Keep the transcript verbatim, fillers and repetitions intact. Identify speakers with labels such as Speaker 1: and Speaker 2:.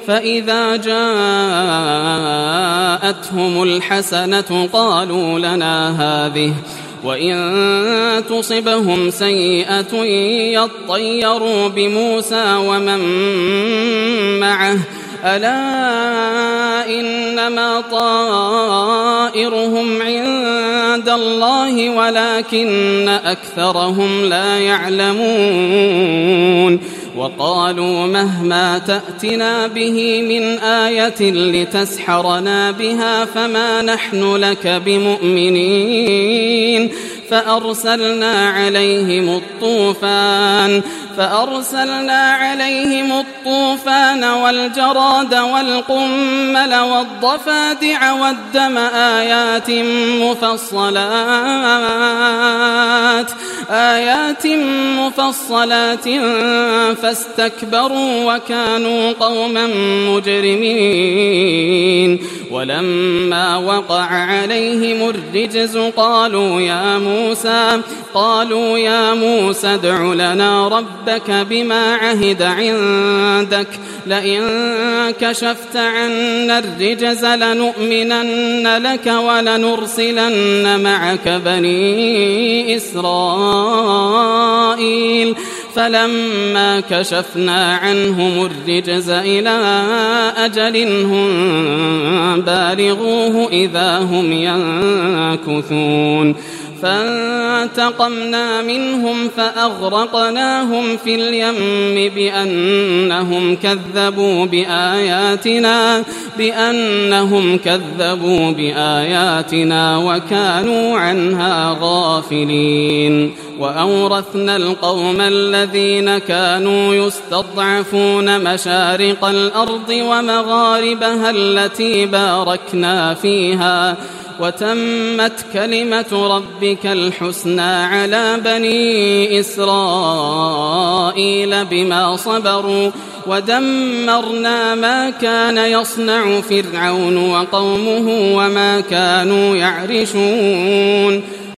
Speaker 1: فإذا جاءتهم الحسنة قالوا لنا هذه، وإن تصبهم سيئة يطيروا بموسى ومن معه ألا إنما طائرهم عند الله ولكن أكثرهم لا يعلمون. وقالوا مهما تأتنا به من آية لتسحرنا بها فما نحن لك بمؤمنين. فأرسلنا عليهم الطوفان فأرسلنا عليهم الطوفان والجراد والقمل والضفادع والدم آيات مفصلات آيات مفصلات فاستكبروا وكانوا قوما مجرمين. ولما وقع عليهم الرجز قالوا يا موسى قالوا يا موسى ادع لنا ربك بما عهد عندك لئن كشفت عنا الرجز لنؤمنن لك ولنرسلن معك بني إسرائيل. فلما كشفنا عنهم الرجز إلى أجل هم بالغوه إذا هم ينكثون. فانتقمنا منهم فأغرقناهم في اليم بأنهم كذبوا بآياتنا بأنهم كذبوا بآياتنا وكانوا عنها غافلين. وأورثنا القوم الذين كانوا يستضعفون مشارق الأرض ومغاربها التي باركنا فيها وتمت كلمة ربك الحسنى على بني إسرائيل بما صبروا ودمرنا ما كان يصنع فرعون وقومه وما كانوا يعرشون.